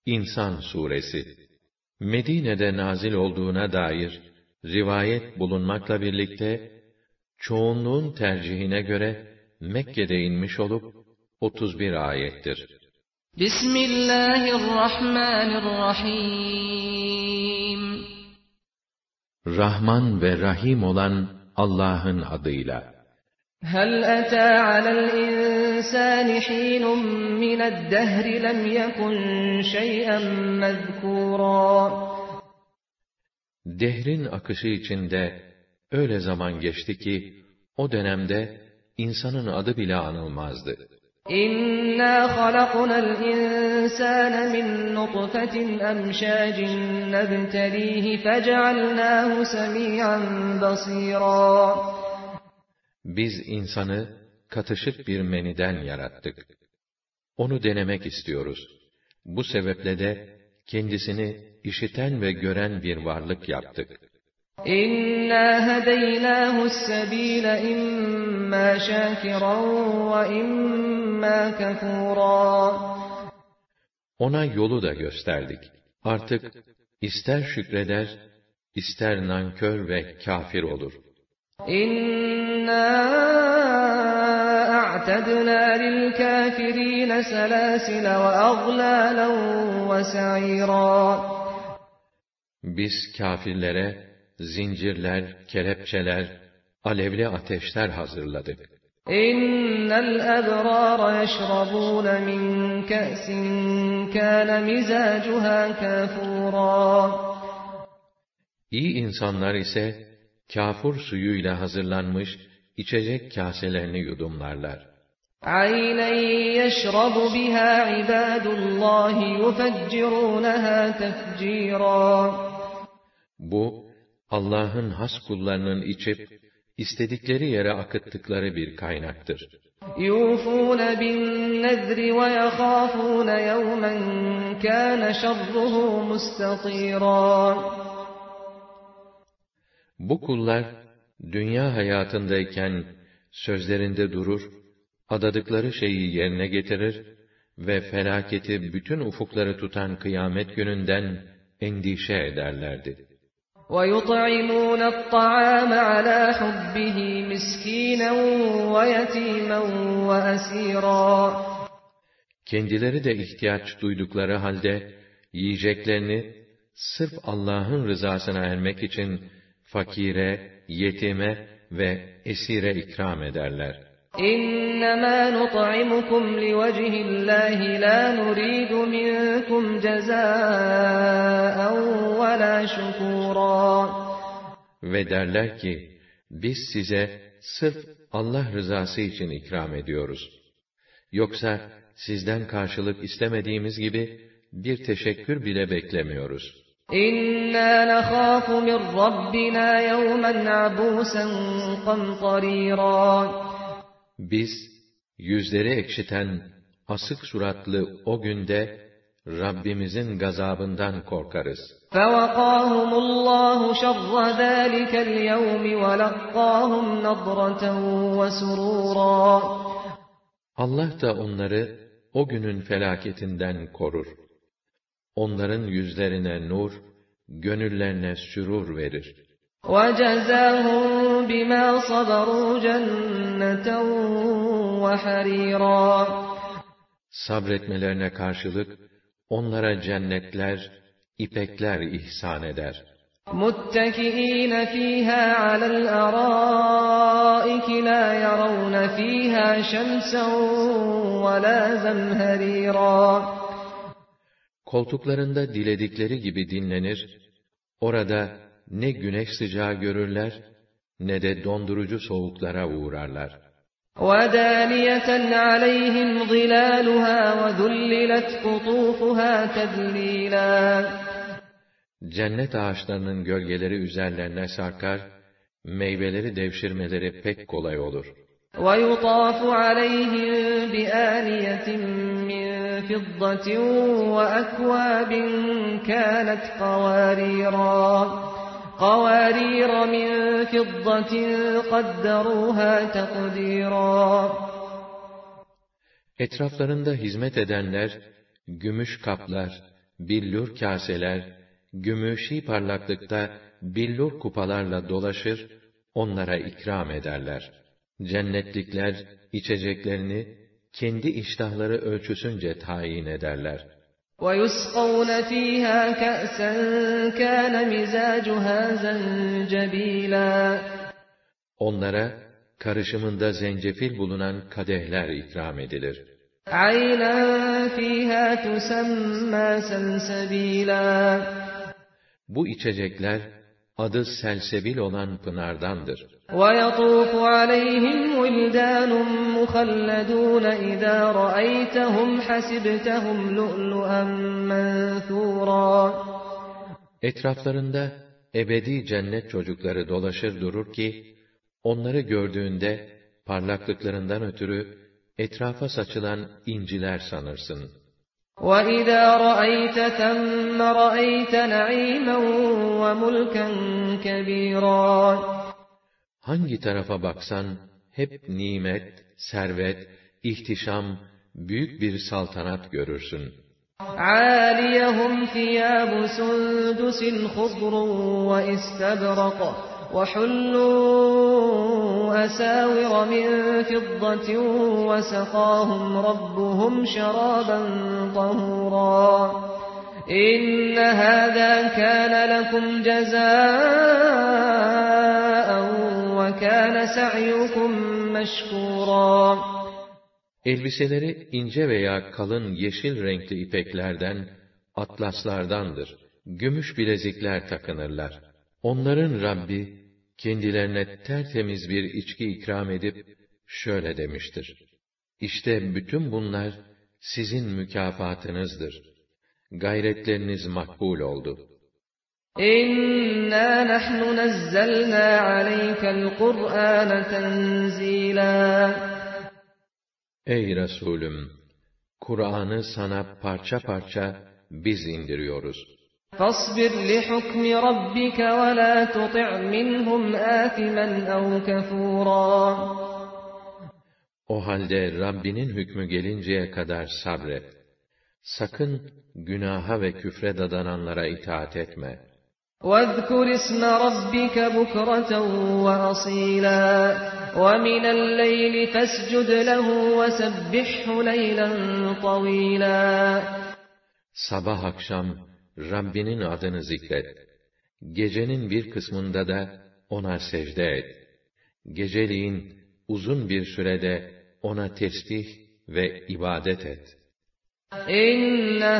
İnsan suresi. Medine'de nazil olduğuna dair rivayet bulunmakla birlikte çoğunluğun tercihine göre Mekke'de inmiş olup 31 ayettir. Bismillahirrahmanirrahim. Rahman ve Rahim olan Allah'ın adıyla. Hel ata alel insani hinun mined dehri lem yekun şey'en mezkura. Dehrin akışı içinde öyle zaman geçti ki o dönemde insanın adı bile anılmazdı. İnna halaknal insane min nutfetin emşacin nebtelihi fecealnahu semi'an basira. Biz insanı katışık bir meniden yarattık. Onu denemek istiyoruz. Bu sebeple de kendisini işiten ve gören bir varlık yaptık. İnna hedeynahu's-sebîle imma şâkiran ve imma kefûrâ. Ona yolu da gösterdik. Artık ister şükreder, ister nankör ve kafir olur. İnna a'tadnâ lil-kâfirîne selâsile ve aglâlen ve sa'îrâ. Biz kâfirlere zincirler, kelepçeler, alevli ateşler hazırladık. İnnel ebrâre yeşrabûne min ke'sin kâne mizâcuhâ kâfûrâ. İyi insanlar ise kâfur suyuyla hazırlanmış içecek kaselerini yudumlarlar. Aynen yeşrabu biha ibâdullâhi yufeccirûnehâ tefcîrâ. Bu, Allah'ın has kullarının içip, istedikleri yere akıttıkları bir kaynaktır. يُوفُونَ بِالنَّذْرِ وَيَخَافُونَ يَوْمًا كَانَ شَرُّهُ مُسْتَطِيرًا. Bu kullar, dünya hayatındayken sözlerinde durur, adadıkları şeyi yerine getirir ve felaketi bütün ufukları tutan kıyamet gününden endişe ederlerdi. وَيُطْعِمُونَ الطَّعَامَ عَلَى حُبِّهِ مِسْكِينًا وَيَتِيمًا وَأَسِيرًا. Kendileri de ihtiyaç duydukları halde, yiyeceklerini sırf Allah'ın rızasına ermek için fakire, yetime ve esire ikram ederler. İnnemâ nut'imukum liwejhillâhi lâ nurîdu minkum cezâen ve lâ şukûrâ. Ve derler ki, biz size sırf Allah rızası için ikram ediyoruz. Yoksa sizden karşılık istemediğimiz gibi bir teşekkür bile beklemiyoruz. İnna nakhâfu min rabbina yevmen abûsen kamtarîrâ. Biz, yüzleri ekşiten, asık suratlı o günde, Rabbimizin gazabından korkarız. فَوَقَاهُمُ اللّٰهُ شَرَّ ذَٰلِكَ الْيَوْمِ وَلَقَّاهُمْ نَضْرَةً وَسُرُورًا. Allah da onları o günün felaketinden korur. Onların yüzlerine nur, gönüllerine sürur verir. وَجَزَاهُمْ بِمَا صَبَرُوا جَنَّةً وَحَرِيرًا. Sabretmelerine karşılık, onlara cennetler, ipekler ihsan eder. مُتَّكِئِينَ فِيهَا عَلَى الْأَرَائِكِ لَا يَرَوْنَ فِيهَا شَمْسًا وَلَا زَمْهَرِيرًا. Koltuklarında diledikleri gibi dinlenir, orada ne güneş sıcağı görürler, ne de dondurucu soğuklara uğrarlar. وَدَانِيَةً عَلَيْهِمْ ظِلَالُهَا وَذُلِّلَتْ قُطُوفُهَا تَذْلِيلًا. Cennet ağaçlarının gölgeleri üzerlerine sarkar, meyveleri devşirmeleri pek kolay olur. وَيُطَافُ عَلَيْهِمْ بِآنِيَةٍ مِّن فِضَّةٍ وَأَكْوَابٍ كَانَتْ قَوَارِيرَ مِن فِضَّةٍ قَدَّرُوهَا تَقْدِيرًا. Etraflarında hizmet edenler, gümüş kaplar, billur kaseler, gümüşi parlaklıkta billur kupalarla dolaşır, onlara ikram ederler. Cennetlikler içeceklerini kendi iştahları ölçüsünce tayin ederler. وَيُسْقَوْنَ فِيهَا كَأْسًا كَانَ مِزَاجُهَا زَنْجَبِيلًا Onlara karışımında zencefil bulunan kadehler ikram edilir. عَيْنًا فِيهَا تُسَمَّى سَلْسَبِيلًا Bu içecekler adı selsebil olan pınardandır. وَيَطُوفُ عَلَيْهِمْ وِلْدَانٌ مُخَلَّدُونَ إِذَا رَأَيْتَهُمْ حَسِبْتَهُمْ لُؤْلُؤًا مَنْثُورًا Etraflarında ebedi cennet çocukları dolaşır durur ki, onları gördüğünde parlaklıklarından ötürü etrafa saçılan inciler sanırsın. وَإِذَا رَأَيْتَ ثَمَّ رَأَيْتَ نَعِيمًا وَمُلْكًا كَبِيرًا Hangi tarafa baksan hep nimet, servet, ihtişam, büyük bir saltanat görürsün. عَالِيَهُمْ ثِيَابُ سُنْدُسٍ خُضْرٌ وَإِسْتَبْرَقٌ وَحُلُّوا أَسَاوِرَ مِنْ فِضَّةٍ وَسَقَاهُمْ رَبُّهُمْ شَرَابًا طَهُورًا إِنَّ هَذَا كَانَ لَكُمْ جَزَاءً وَكَانَ سَعْيُكُمْ مَشْكُورًا Elbiseleri ince veya kalın yeşil renkli ipeklerden, atlaslardandır. Gümüş bilezikler takınırlar. Onların Rabbi, kendilerine tertemiz bir içki ikram edip, şöyle demiştir: İşte bütün bunlar, sizin mükafatınızdır. Gayretleriniz makbul oldu. İnna nahnu nazzalna aleykel Kur'an tenzila Ey Resulüm! Kur'an'ı sana parça parça biz indiriyoruz. فَاصْبِرْ لِحُكْمِ رَبِّكَ وَلَا تُطِعْ مِنْهُمْ آثِمًا أَوْ كَفُورًا O halde Rabbinin hükmü gelinceye kadar sabret. Sakın günaha ve küfre dadananlara itaat etme. وَاذْكُرِ اسْمَ رَبِّكَ بُكْرَةً وَأَصِيلًا وَمِنَ اللَّيْلِ فَاسْجُدْ لَهُ وَسَبِّحْهُ لَيْلًا طَوِيلًا Sabah akşam Rabbinin adını zikret. Gecenin bir kısmında da ona secde et. Geceliğin uzun bir sürede ona tesbih ve ibadet et. İnne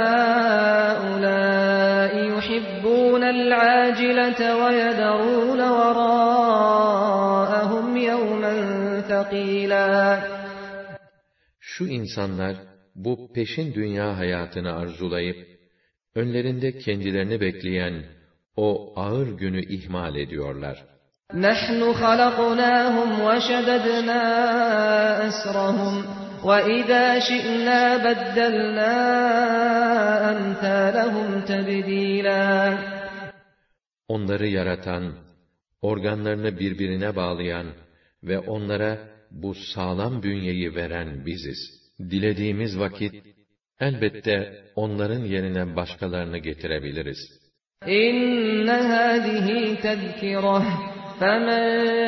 hâulâi yuhibbûnel âcilete ve yederûne verâehum yevmen thakîlâ. Şu insanlar bu peşin dünya hayatını arzulayıp önlerinde kendilerini bekleyen o ağır günü ihmal ediyorlar. نَحْنُ خَلَقْنَاهُمْ وَشَدَدْنَا أَسْرَهُمْ وَإِذَا شِئْنَا بَدَّلْنَا أَمْثَالَهُمْ تَبْدِيلًا Onları yaratan, organlarını birbirine bağlayan ve onlara bu sağlam bünyeyi veren biziz. Dilediğimiz vakit elbette onların yerine başkalarını getirebiliriz. İnne hâzihi tezkireh فَمَنْ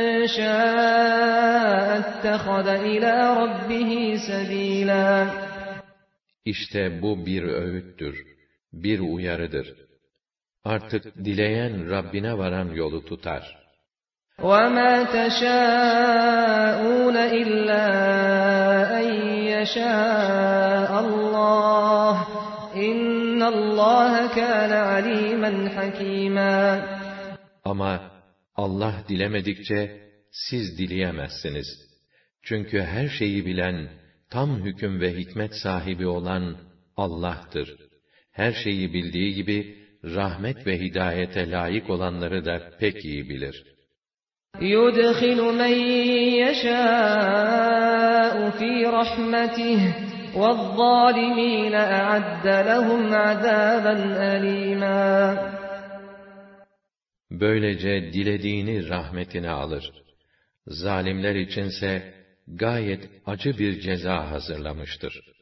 شَاءَ اتَّخَذَ إِلَى رَبِّهِ سَب۪يلًا İşte bu bir öğüttür, bir uyarıdır. Artık dileyen Rabbine varan yolu tutar. وَمَا تَشَاءُونَ إِلَّا أَنْ يَشَاءَ اللّٰهُ إِنَّ اللّٰهَ كَانَ عَلِيمًا حَكِيمًا Ama Allah dilemedikçe siz dileyemezsiniz. Çünkü her şeyi bilen, tam hüküm ve hikmet sahibi olan Allah'tır. Her şeyi bildiği gibi, rahmet ve hidayete layık olanları da pek iyi bilir. يُدْخِلُ مَنْ يَشَاءُ فِي رَحْمَتِهِ وَالظَّالِمِينَ أَعَدَّ لَهُمْ عَذَابًا أَلِيمًا Böylece dilediğini rahmetine alır. Zalimler içinse gayet acı bir ceza hazırlamıştır.